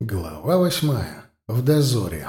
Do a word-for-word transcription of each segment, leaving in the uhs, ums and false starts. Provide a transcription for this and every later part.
Глава восьмая. В дозоре.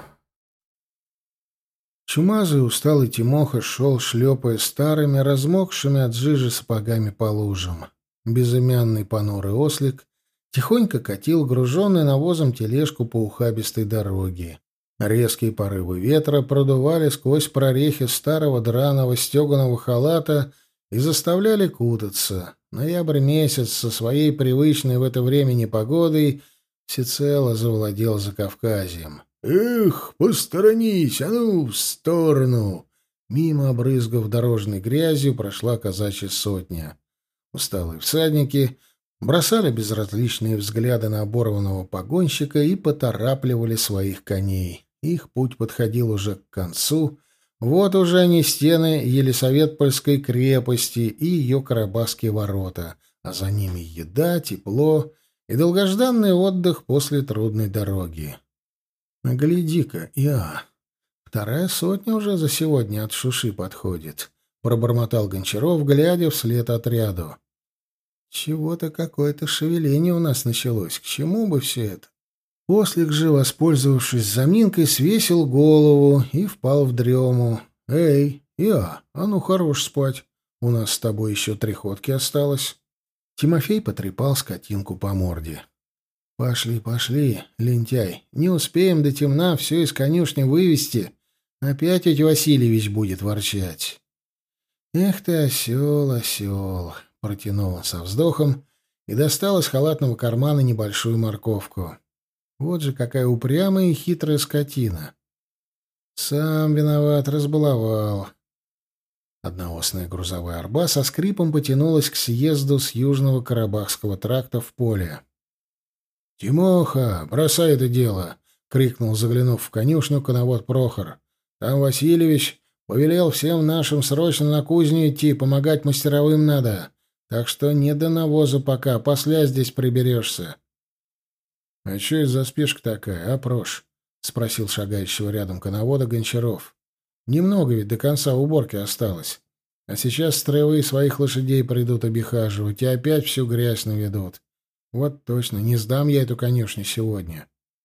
Чумазый усталый Тимоха шел, шлепая старыми, размокшими от жижи сапогами по лужам. Безымянный понурый ослик тихонько катил груженный навозом тележку по ухабистой дороге. Резкие порывы ветра продували сквозь прорехи старого драного стеганого халата и заставляли кутаться. Ноябрь месяц со своей привычной в это время непогодой всецело завладел Закавказьем. «Эх, посторонись, а ну, в сторону!» Мимо, обрызгав дорожной грязью, прошла казачья сотня. Усталые всадники бросали безразличные взгляды на оборванного погонщика и поторапливали своих коней. Их путь подходил уже к концу. Вот уже они, стены Елисаветпольской крепости и ее Карабахские ворота, а за ними еда, тепло и долгожданный отдых после трудной дороги. «Гляди-ка, Иа, вторая сотня уже за сегодня от Шуши подходит», — пробормотал Гончаров, глядя вслед отряду. «Чего-то какое-то шевеление у нас началось. К чему бы все это?» Ослик же, воспользовавшись заминкой, свесил голову и впал в дрему. «Эй, Иа, а ну хорош спать. У нас с тобой еще три ходки осталось». Тимофей потрепал скотинку по морде. «Пошли, пошли, лентяй. Не успеем до темна все из конюшни вывести. Опять ведь Васильевич будет ворчать». «Эх ты, осел, осел!» — протянул он со вздохом и достал из халатного кармана небольшую морковку. «Вот же какая упрямая и хитрая скотина! Сам виноват, разбаловал». Одноосная грузовая арба со скрипом потянулась к съезду с Южного Карабахского тракта в поле. «Тимоха, бросай это дело!» — крикнул, заглянув в конюшню, коновод Прохор. «Там Васильевич повелел всем нашим срочно на кузню идти, помогать мастеровым надо. Так что не до навоза пока, после здесь приберешься». «А что это за спешка такая, а, Прош?» — спросил шагающего рядом коновода Гончаров. «Немного ведь до конца уборки осталось. А сейчас строевые своих лошадей придут обихаживать и опять всю грязь наведут. Вот точно, не сдам я эту конюшню сегодня».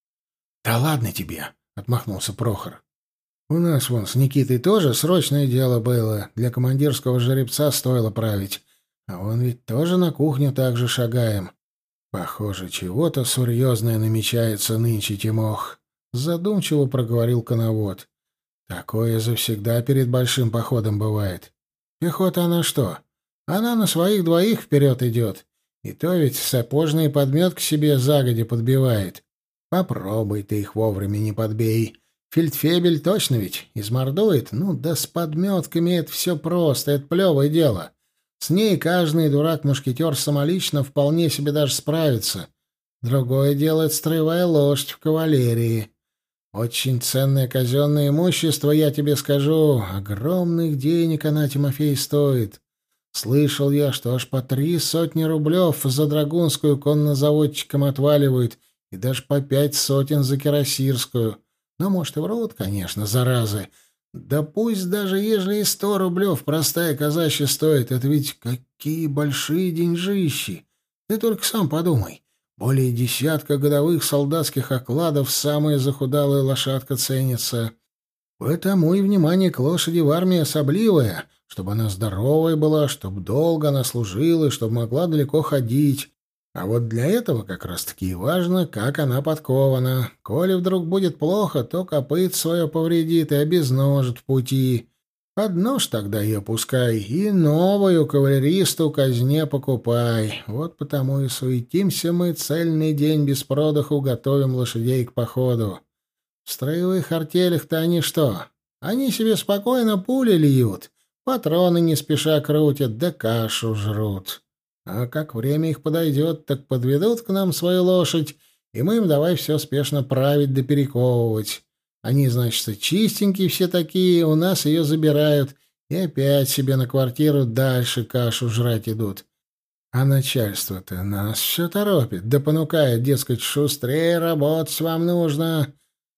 «Да ладно тебе!» — отмахнулся Прохор. «У нас вон с Никитой тоже срочное дело было. Для командирского жеребца стоило править. А он ведь тоже на кухню так же шагаем. Похоже, чего-то серьезное намечается нынче, Тимох», — задумчиво проговорил коновод. «Такое завсегда перед большим походом бывает. Пехота она что? Она на своих двоих вперед идет. И то ведь сапожные подметки себе загодя подбивает. Попробуй ты их вовремя не подбей. Фельдфебель точно ведь измордует. Ну да с подметками это все просто, это плевое дело. С ней каждый дурак-мушкетер самолично вполне себе даже справится. Другое дело — это строевая лошадь в кавалерии. Очень ценное казенное имущество, я тебе скажу. Огромных денег она, Тимофей, стоит. Слышал я, что аж по три сотни рублев за драгунскую коннозаводчикам отваливают, и даже по пять сотен за кирасирскую. Ну, может, и врут, конечно, заразы. Да пусть даже ежели и сто рублев простая казачья стоит, это ведь какие большие деньжищи. Ты только сам подумай. Более десятка годовых солдатских окладов самая захудалая лошадка ценится. Потому и внимание к лошади в армии особливое, чтобы она здоровая была, чтобы долго она служила и чтобы могла далеко ходить. А вот для этого как раз-таки и важно, как она подкована. Коли вдруг будет плохо, то копыт свое повредит и обезножит в пути. Одно ж тогда ее пускай, и новую кавалеристу казне покупай. Вот потому и суетимся мы цельный день без продыху, готовим лошадей к походу. В строевых артелях-то они что? Они себе спокойно пули льют, патроны не спеша крутят, да кашу жрут. А как время их подойдет, так подведут к нам свою лошадь, и мы им давай все спешно править да перековывать. Они, значит, чистенькие все такие, у нас ее забирают, и опять себе на квартиру дальше кашу жрать идут. А начальство-то нас все торопит, да понукает, дескать, шустрее работать вам нужно.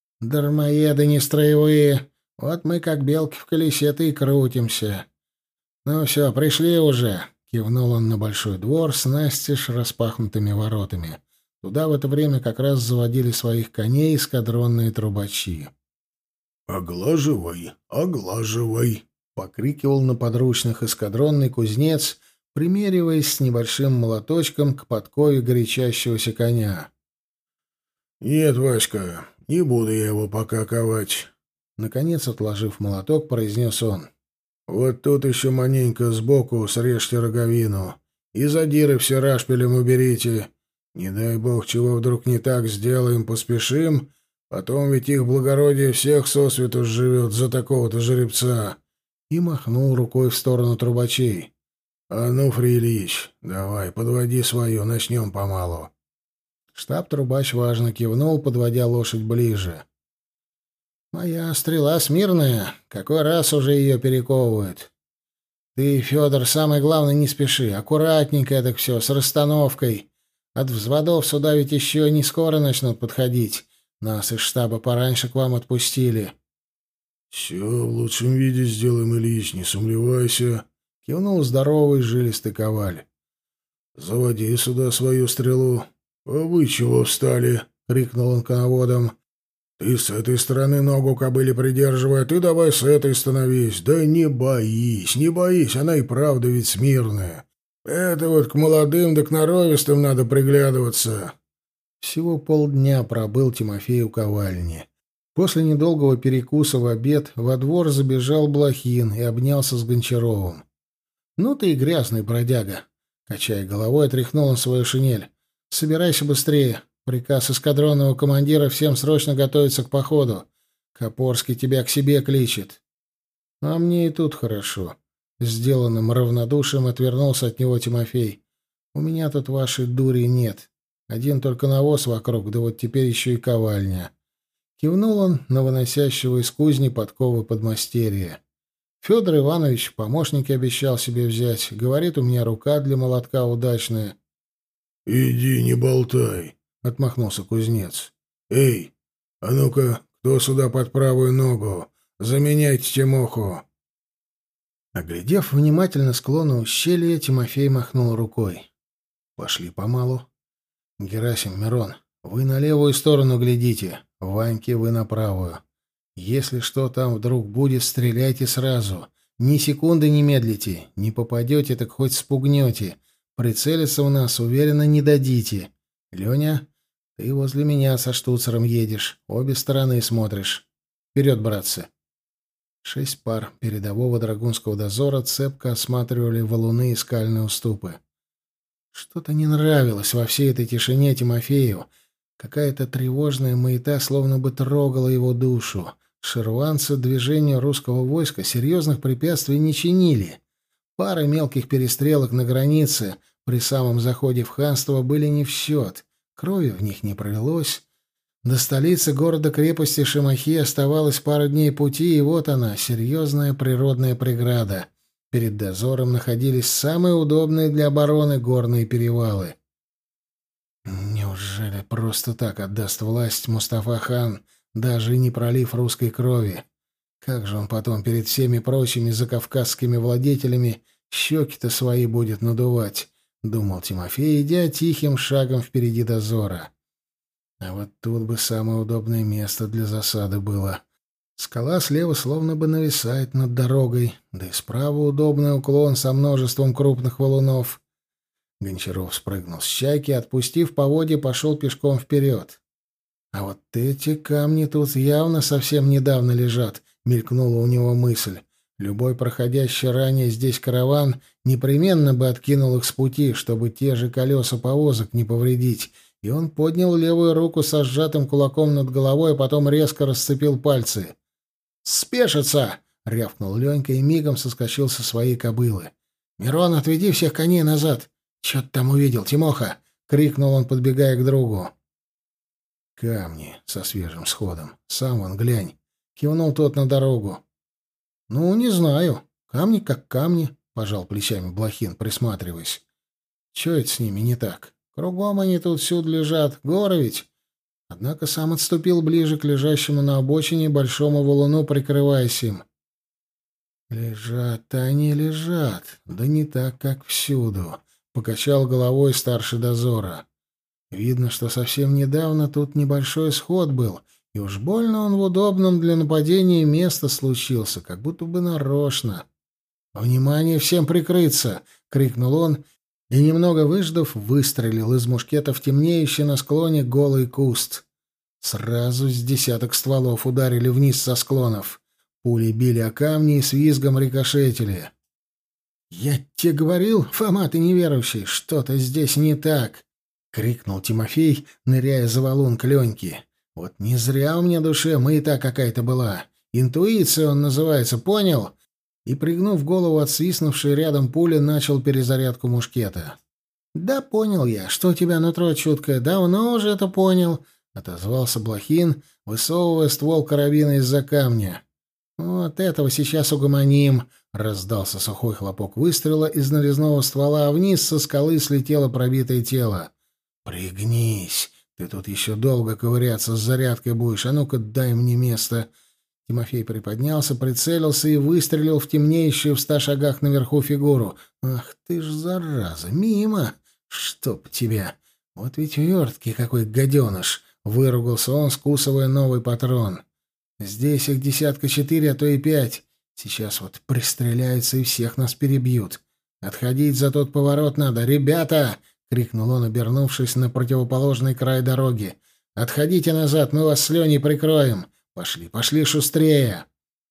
Дармоеды не строевые, вот мы как белки в колесе-то и крутимся. Ну все, пришли уже. Кивнул он на большой двор с настежь распахнутыми воротами. Туда в это время как раз заводили своих коней эскадронные трубачи. «Оглаживай, оглаживай!» — покрикивал на подручных эскадронный кузнец, примериваясь с небольшим молоточком к подкове горячащегося коня. «Нет, Васька, не буду я его пока ковать», — наконец, отложив молоток, произнес он. «Вот тут еще маленько сбоку срежьте роговину и задиры все рашпилем уберите. Не дай бог, чего вдруг не так сделаем, поспешим, потом ведь их благородие всех сосвету живет за такого-то жеребца». И махнул рукой в сторону трубачей. «А ну, Фрилич, давай, подводи свою, начнем помалу». Штаб-трубач важно кивнул, подводя лошадь ближе. «Моя стрела смирная, какой раз уже ее перековывают. Ты, Федор, самое главное, не спеши, аккуратненько это все, с расстановкой. От взводов сюда ведь еще не скоро начнут подходить. Нас из штаба пораньше к вам отпустили». «Все в лучшем виде сделаем, Ильич, не сомневайся», — кивнул здоровый жилистый коваль. «Заводи сюда свою стрелу». «А вы чего встали?» — крикнул он коноводом. «Ты с этой стороны ногу кобыле придерживай, а ты давай с этой становись. Да не боись, не боись, она и правда ведь смирная. Это вот к молодым да к норовистым надо приглядываться». Всего полдня пробыл Тимофей у ковальни. После недолгого перекуса в обед во двор забежал Блохин и обнялся с Гончаровым. «Ну ты и грязный бродяга!» Качая головой, отряхнул он свою шинель. «Собирайся быстрее. Приказ эскадронного командира всем срочно готовиться к походу. Копорский тебя к себе кличет». «А мне и тут хорошо». Сделанным равнодушием отвернулся от него Тимофей. «У меня тут вашей дури нет. Один только навоз вокруг, да вот теперь еще и ковальня». Кивнул он на выносящего из кузни подковы подмастерья. Федор Иванович в помощники обещал себе взять. Говорит, у меня рука для молотка удачная. «Иди, не болтай», — отмахнулся кузнец. «Эй, а ну-ка, кто сюда под правую ногу? Заменяйте Тимоху». Оглядев внимательно склоны ущелья, Тимофей махнул рукой. «Пошли помалу. Герасим, Мирон, вы на левую сторону глядите, Ваньке вы на правую. Если что там вдруг будет, стреляйте сразу. Ни секунды не медлите. Не попадете, так хоть спугнете. Прицелиться у нас, уверенно, не дадите. Леня, ты возле меня со штуцером едешь. Обе стороны смотришь. Вперед, братцы!» Шесть пар передового драгунского дозора цепко осматривали валуны и скальные уступы. Что-то не нравилось во всей этой тишине Тимофею. Какая-то тревожная маята словно бы трогала его душу. Шерванцы движению русского войска серьезных препятствий не чинили. Пары мелких перестрелок на границе при самом заходе в ханство были не в счет. Крови в них не пролилось. До столицы города-крепости Шимахи оставалось пару дней пути, и вот она, серьезная природная преграда. Перед дозором находились самые удобные для обороны горные перевалы. Неужели просто так отдаст власть Мустафа хан, даже и не пролив русской крови? Как же он потом перед всеми прочими закавказскими владетелями щеки-то свои будет надувать, — думал Тимофей, идя тихим шагом впереди дозора. А вот тут бы самое удобное место для засады было. Скала слева словно бы нависает над дорогой, да и справа удобный уклон со множеством крупных валунов. Гончаров спрыгнул с чайки, отпустив поводья, пошел пешком вперед. «А вот эти камни тут явно совсем недавно лежат», — мелькнула у него мысль. Любой проходящий ранее здесь караван непременно бы откинул их с пути, чтобы те же колеса повозок не повредить, и он поднял левую руку со сжатым кулаком над головой, а потом резко расцепил пальцы. «Спешиться!» — рявкнул Ленька и мигом соскочил со своей кобылы. «Мирон, отведи всех коней назад! Чё ты там увидел, Тимоха?» — крикнул он, подбегая к другу. «Камни со свежим сходом. Сам вон глянь!» — кивнул тот на дорогу. «Ну, не знаю. Камни как камни», — пожал плечами Блохин, присматриваясь. «Чё это с ними не так? Кругом они тут всюду лежат. Горы ведь». Однако сам отступил ближе к лежащему на обочине большому валуну, прикрываясь им. «Лежат-то они лежат, да не так, как всюду», — покачал головой старший дозора. Видно, что совсем недавно тут небольшой сход был, и уж больно он в удобном для нападения место случился, как будто бы нарочно. «Внимание, всем прикрыться!» — крикнул он, и, немного выждав, выстрелил из мушкета в темнеющий на склоне голый куст. Сразу с десяток стволов ударили вниз со склонов. Пули били о камни и с визгом рикошетили. «Я тебе говорил, Фома, ты неверующий, что-то здесь не так!» — крикнул Тимофей, ныряя за валун к Леньке. «Вот не зря у меня душе мыта какая-то была. Интуиция он называется, понял?» И, пригнув голову от свистнувшей рядом пули, начал перезарядку мушкета. «Да понял я, что у тебя нутро чуткое, давно уже это понял», — отозвался Блохин, высовывая ствол карабина из-за камня. «Вот этого сейчас угомоним», — раздался сухой хлопок выстрела из нарезного ствола, а вниз со скалы слетело пробитое тело. «Пригнись, ты тут еще долго ковыряться с зарядкой будешь, а ну-ка дай мне место». Тимофей приподнялся, прицелился и выстрелил в темнеющую в ста шагах наверху фигуру. «Ах ты ж, зараза, мимо! Чтоб тебя! Вот ведь верткий какой гаденыш!» — выругался он, скусывая новый патрон. «Здесь их десятка четыре, а то и пять. Сейчас вот пристреляются и всех нас перебьют. Отходить за тот поворот надо. Ребята!» — крикнул он, обернувшись на противоположный край дороги. «Отходите назад, мы вас с Леней прикроем. Пошли, пошли шустрее!»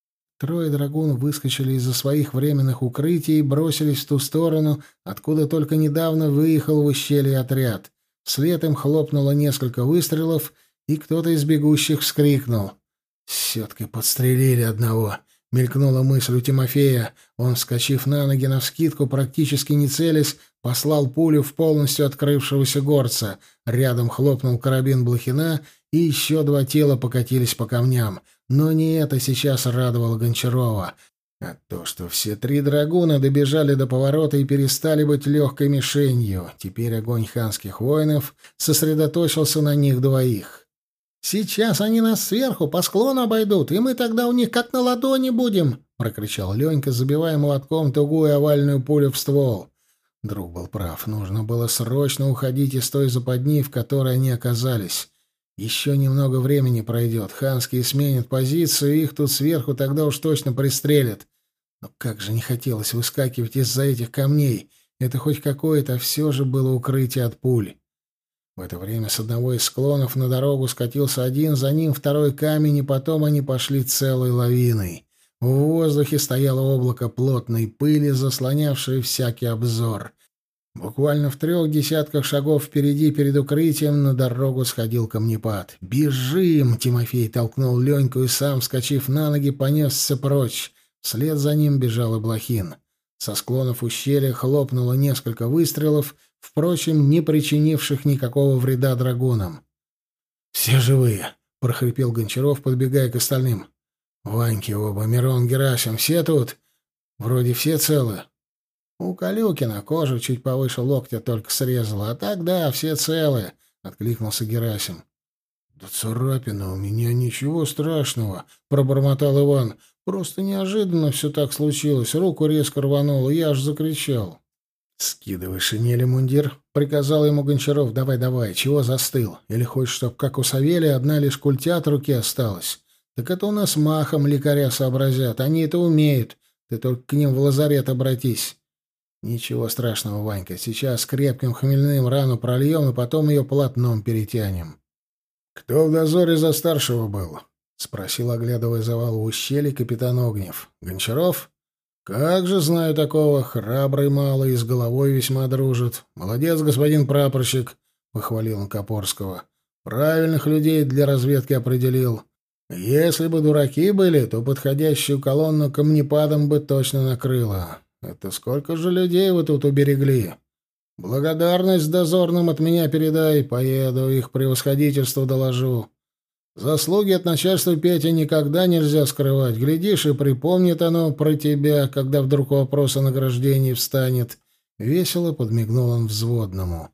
Трое драгун выскочили из-за своих временных укрытий и бросились в ту сторону, откуда только недавно выехал в ущелье отряд. Вслед им хлопнуло несколько выстрелов, и кто-то из бегущих вскрикнул. «Все-таки подстрелили одного!» — мелькнула мысль у Тимофея. Он, вскочив на ноги навскидку, практически не целясь, послал пулю в полностью открывшегося горца. Рядом хлопнул карабин Блохина, и еще два тела покатились по камням. Но не это сейчас радовало Гончарова, а то, что все три драгуна добежали до поворота и перестали быть легкой мишенью. Теперь огонь ханских воинов сосредоточился на них двоих. «Сейчас они нас сверху по склону обойдут, и мы тогда у них как на ладони будем!» — прокричал Ленька, забивая молотком тугую овальную пулю в ствол. Друг был прав. Нужно было срочно уходить из той западни, в которой они оказались. Еще немного времени пройдет. Ханские сменят позицию, и их тут сверху тогда уж точно пристрелят. Но как же не хотелось выскакивать из-за этих камней. Это хоть какое-то, а все же было укрытие от пуль. В это время с одного из склонов на дорогу скатился один, за ним второй камень, и потом они пошли целой лавиной. В воздухе стояло облако плотной пыли, заслонявшее всякий обзор. Буквально в трех десятках шагов впереди, перед укрытием, на дорогу сходил камнепад. «Бежим!» — Тимофей толкнул Леньку и сам, вскочив на ноги, понесся прочь. Вслед за ним бежал и Блохин. Со склонов ущелья хлопнуло несколько выстрелов, впрочем, не причинивших никакого вреда драгунам. «Все живые!» — прохрипел Гончаров, подбегая к остальным. «Ваньки оба, Мирон, Герасим, все тут? Вроде все целы?» «У Калюкина кожу чуть повыше локтя только срезала, а так да, все целы», — откликнулся Герасим. «Да царапина у меня, ничего страшного», — пробормотал Иван. «Просто неожиданно все так случилось, руку резко рвануло, я аж закричал». «Скидывай шинель и мундир», — приказал ему Гончаров. «Давай, давай, чего застыл? Или хочешь, чтоб, как у Савелия, одна лишь культя от руки осталась? Так это у нас махом лекаря сообразят, они это умеют, ты только к ним в лазарет обратись». «Ничего страшного, Ванька, сейчас крепким хмельным рану прольем и потом ее полотном перетянем». «Кто в дозоре за старшего был?» — спросил, оглядывая завал в ущелье, капитан Огнев. «Гончаров?» «Как же знаю такого. Храбрый малый, и с головой весьма дружит. Молодец, господин прапорщик», — похвалил он Копорского. «Правильных людей для разведки определил. Если бы дураки были, то подходящую колонну камнепадом бы точно накрыло. Это сколько же людей вы тут уберегли? Благодарность дозорным от меня передай, поеду, их превосходительству доложу. Заслуги от начальства, Петя, никогда нельзя скрывать. Глядишь, и припомнит оно про тебя, когда вдруг вопрос о награждении встанет». Весело подмигнул он взводному.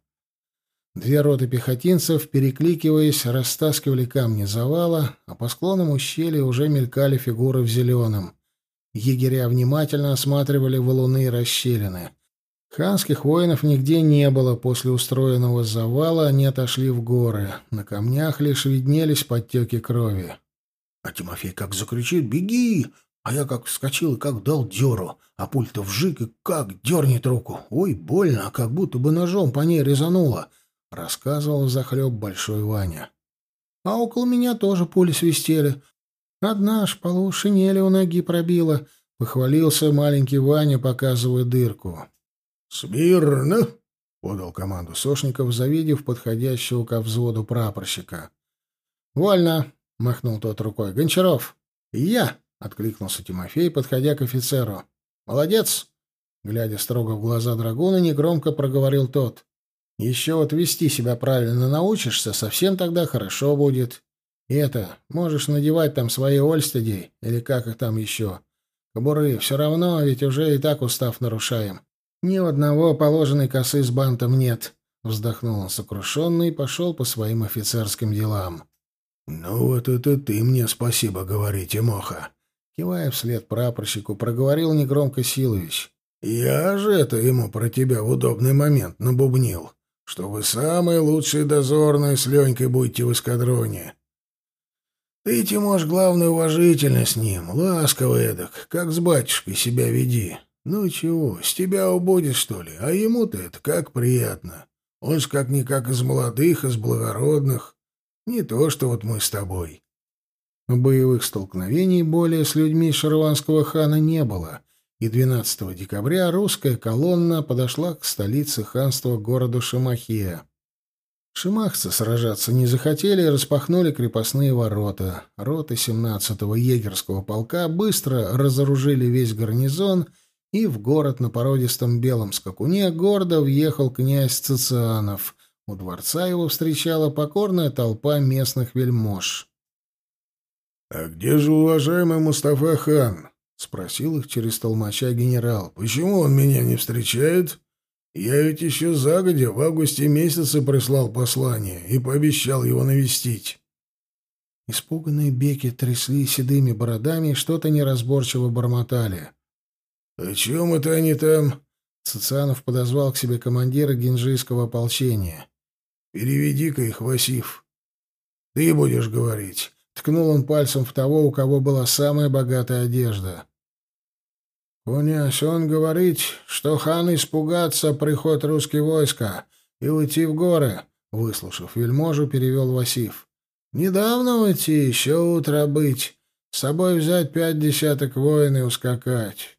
Две роты пехотинцев, перекликиваясь, растаскивали камни завала, а по склонам ущелья уже мелькали фигуры в зеленом. Егеря внимательно осматривали валуны и расщелины. Ханских воинов нигде не было. После устроенного завала они отошли в горы. На камнях лишь виднелись подтеки крови. А Тимофей как закричит: «Беги!» А я как вскочил и как дал дёру, а пульта вжик и как дернет руку. Ой, больно, как будто бы ножом по ней резануло, — рассказывал взахлеб большой Ваня. — А около меня тоже пули свистели. Одна аж полу шинели у ноги пробила, — похвалился маленький Ваня, показывая дырку. — Смирно! — подал команду Сошников, завидев подходящего ко взводу прапорщика. — Вольно! — махнул тот рукой. — Гончаров! — Я! — откликнулся Тимофей, подходя к офицеру. «Молодец!» — глядя строго в глаза драгуна, негромко проговорил тот. «Еще вот вести себя правильно научишься, совсем тогда хорошо будет. И это, можешь надевать там свои ольстеди, или как их там еще. Кобуры, все равно, ведь уже и так устав нарушаем. Ни у одного положенной косы с бантом нет». Вздохнул он сокрушенно и пошел по своим офицерским делам. «Ну вот это ты мне спасибо говори, Тимоха!» Кивая вслед прапорщику, проговорил негромко Силович. «Я же это ему про тебя в удобный момент набубнил, что вы самые лучшие дозорные с Ленькой будете в эскадроне. Ты, Тимош, главное, уважительно с ним, ласково эдак, как с батюшкой себя веди. Ну чего, с тебя убудет, что ли? А ему-то это как приятно. Он ж как-никак из молодых, из благородных. Не то, что вот мы с тобой». Боевых столкновений более с людьми шарванского хана не было, и двенадцатого декабря русская колонна подошла к столице ханства, городу Шамахия. Шимахцы сражаться не захотели и распахнули крепостные ворота. Роты семнадцатого егерского полка быстро разоружили весь гарнизон, и в город на породистом белом скакуне гордо въехал князь Цицианов. У дворца его встречала покорная толпа местных вельмож. «А где же уважаемый Мустафа хан?» — спросил их через толмача генерал. «Почему он меня не встречает? Я ведь еще загодя в августе месяце прислал послание и пообещал его навестить». Испуганные беки трясли седыми бородами и что-то неразборчиво бормотали. «О чем это они там?» Цицианов подозвал к себе командира генджийского ополчения. «Переведи-ка их, Васиф. Ты будешь говорить». Ткнул он пальцем в того, у кого была самая богатая одежда. «Князь, он говорит, что хан испугаться приход русских войска и уйти в горы», — выслушав вельможу, перевел Васиф. «Недавно уйти, еще утро быть, с собой взять пять десяток воин и ускакать».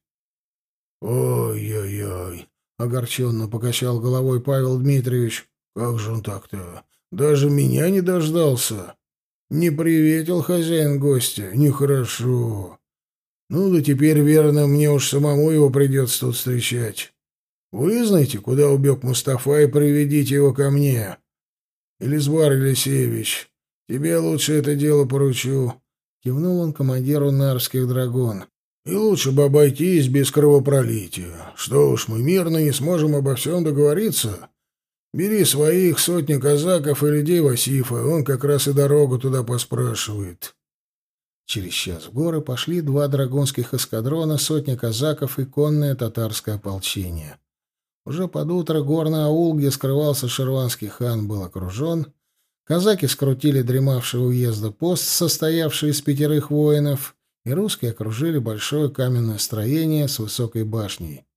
«Ой-ой-ой», — огорченно покачал головой Павел Дмитриевич. «Как же он так-то? Даже меня не дождался. Не приветил хозяин гостя. Нехорошо. Ну да теперь, верно, мне уж самому его придется тут встречать. Вы знаете, куда убег Мустафа, и приведите его ко мне. Элизбар Елисеевич, тебе лучше это дело поручу». Кивнул он командиру нарвских драгун. «И лучше бы обойтись без кровопролития. Что уж, мы мирно не сможем обо всем договориться. Бери своих, сотни казаков и людей Васифа, он как раз и дорогу туда поспрашивает». Через час в горы пошли два драгунских эскадрона, сотня казаков и конное татарское ополчение. Уже под утро горный аул, где скрывался шерванский хан, был окружен. Казаки скрутили дремавший у уезда пост, состоявший из пятерых воинов, и русские окружили большое каменное строение с высокой башней.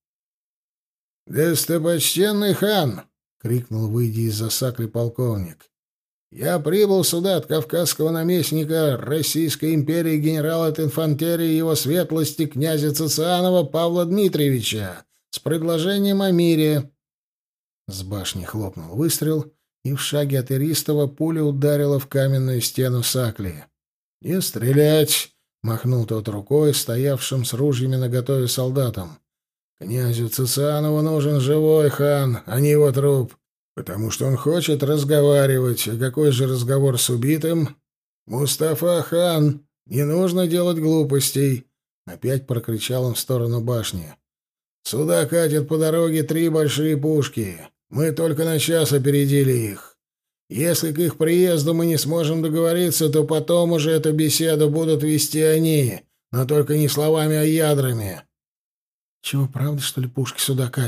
«Достопочтенный хан!» — крикнул, выйдя из-за сакли полковник. «Я прибыл сюда от кавказского наместника Российской империи генерала от инфантерии его светлости князя Цицианова Павла Дмитриевича с предложением о мире». С башни хлопнул выстрел, и в шаге от Иристова пуля ударила в каменную стену сакли. «Не стрелять!» — махнул тот рукой, стоявшим с ружьями наготове солдатам. «Князю Цицианову нужен живой хан, а не его труп, потому что он хочет разговаривать. А какой же разговор с убитым? Мустафа хан, не нужно делать глупостей!» Опять прокричал он в сторону башни. «Сюда катят по дороге три большие пушки. Мы только на час опередили их. Если к их приезду мы не сможем договориться, то потом уже эту беседу будут вести они, но только не словами, а ядрами». «Чего, правда, что ли, пушки сюда катят?»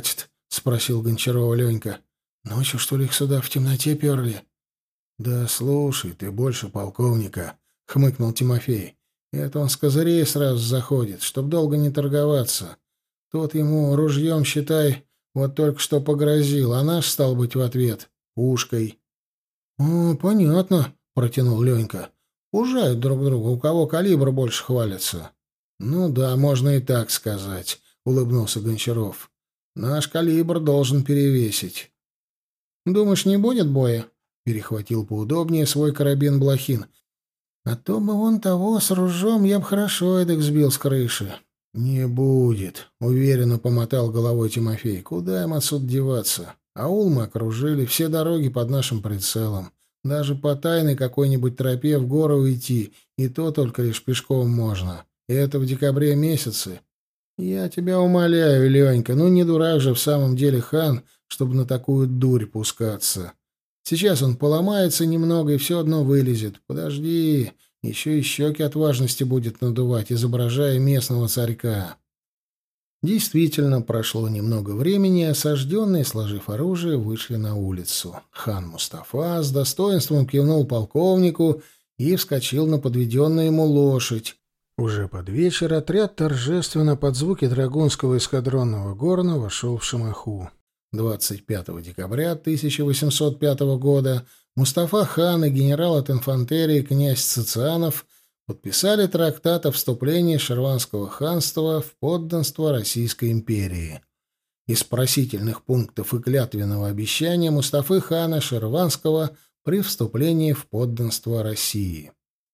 спросил Гончарова Ленька. «Ночью, что ли, их сюда в темноте перли?» «Да слушай, ты больше полковника», — хмыкнул Тимофей. «Это он с козырей сразу заходит, чтоб долго не торговаться. Тот ему ружьем, считай, вот только что погрозил, а наш, стал быть, в ответ пушкой». «О, понятно», — протянул Ленька. «Пужают друг друга, у кого калибр больше хвалится». «Ну да, можно и так сказать», — улыбнулся Гончаров. «Наш калибр должен перевесить». «Думаешь, не будет боя?» — перехватил поудобнее свой карабин Блохин. «А то бы вон того с ружьем я б хорошо эдак сбил с крыши». «Не будет», — уверенно помотал головой Тимофей. «Куда им отсюда деваться? Аул мы окружили, все дороги под нашим прицелом. Даже по тайной какой-нибудь тропе в горы уйти, и то только лишь пешком можно. И это в декабре месяце. Я тебя умоляю, Ленька, ну не дурак же в самом деле хан, чтобы на такую дурь пускаться. Сейчас он поломается немного и все одно вылезет. Подожди, еще и щеки от важности будет надувать, изображая местного царька». Действительно, прошло немного времени, и осажденные, сложив оружие, вышли на улицу. Хан Мустафа с достоинством кивнул полковнику и вскочил на подведенную ему лошадь. Уже под вечер отряд торжественно под звуки драгунского эскадронного горна вошел в Шамаху. двадцать пятого декабря тысяча восемьсот пятого года Мустафа хан и генерал от инфантерии князь Цицианов подписали трактат о вступлении Ширванского ханства в подданство Российской империи. Из просительных пунктов и клятвенного обещания Мустафы хана Ширванского при вступлении в подданство России.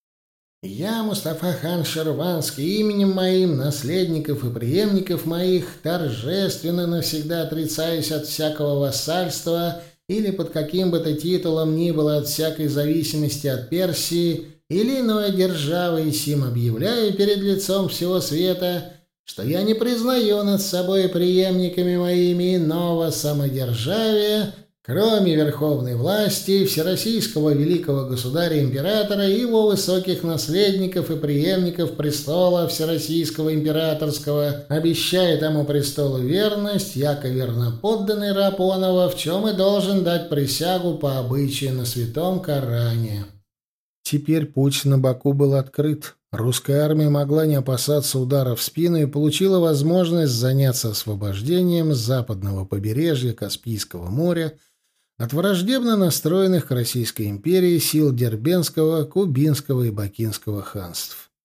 «Я, Мустафа хан Ширванский, именем моим, наследников и преемников моих, торжественно навсегда отрицаюсь от всякого вассальства или под каким бы то титулом ни было от всякой зависимости от Персии или иной державы, и сим объявляю перед лицом всего света, что я не признаю над собой преемниками моими иного самодержавия, кроме верховной власти всероссийского великого государя-императора и его высоких наследников и преемников престола всероссийского императорского, обещая тому престолу верность, яко верноподданный раб оного, в чем и должен дать присягу по обычаю на святом Коране». Теперь путь на Баку был открыт. Русская армия могла не опасаться удара в спину и получила возможность заняться освобождением западного побережья Каспийского моря от враждебно настроенных к Российской империи сил Дербентского, Кубинского и Бакинского ханств.